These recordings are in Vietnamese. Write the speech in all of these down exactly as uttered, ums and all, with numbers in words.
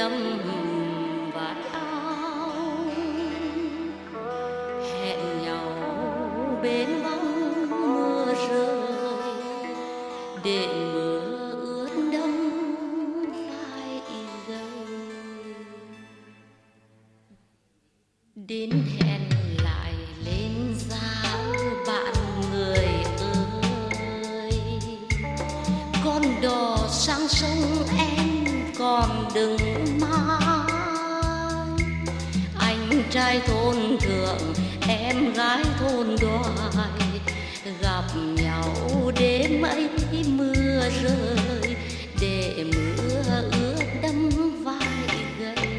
đầm vạt áo, hẹn nhau bên bóng mưa rơi để mưa ướt đẫm vai gầy. Đến hẹn lại lên giá bạn người ơi, con đò sang sông em còn đừng mai. Anh trai thôn thượng em gái thôn đoài, gặp nhau đêm ấy mưa rơi để mưa ướt đẫm vai gầy.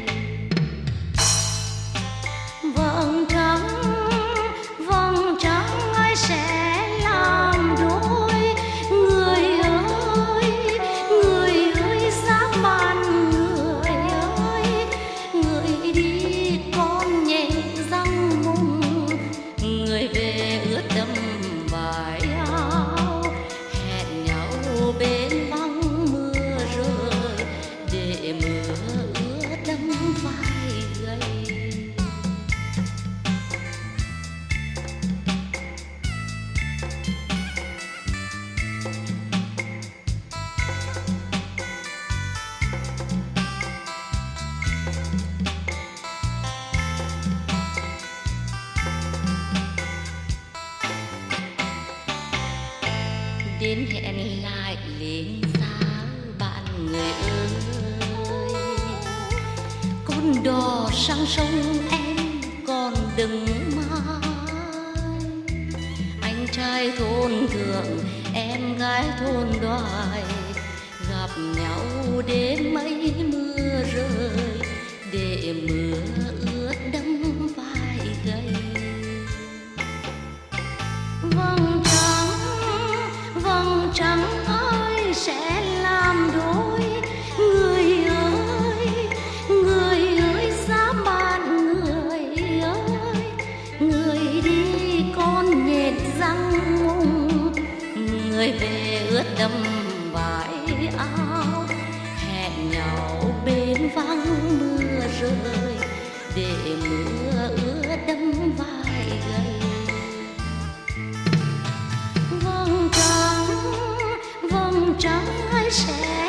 Vầng trắng vầng trắng ai sẽ làm đôi, người ơi người ơi giá man người ơi, người đi con nhẹ răng mùng, người về ướt đẫm vải áo, hẹn nhau bên bóng mưa rơi để mưa ướt đẫm vai gầy. Đến hẹn lại lên giá bạn người ơi, con đò sang sông em còn đừng mai. Anh trai thôn thượng em gái thôn đoài, gặp nhau đêm mấy mưa rơi để mưa ướt đẫm vai gầy. Vầng trắng vầng trắng ơi sẽ làm đôi, người ơi người ơi giá bạn người ơi, người đi con nhện răng mùng, người về ướt đẫm vải áo, hẹn nhau bên vắng mưa rơi để mưa ướt đẫm vai gầy. Vầng trắng vầng trắng ai sẽ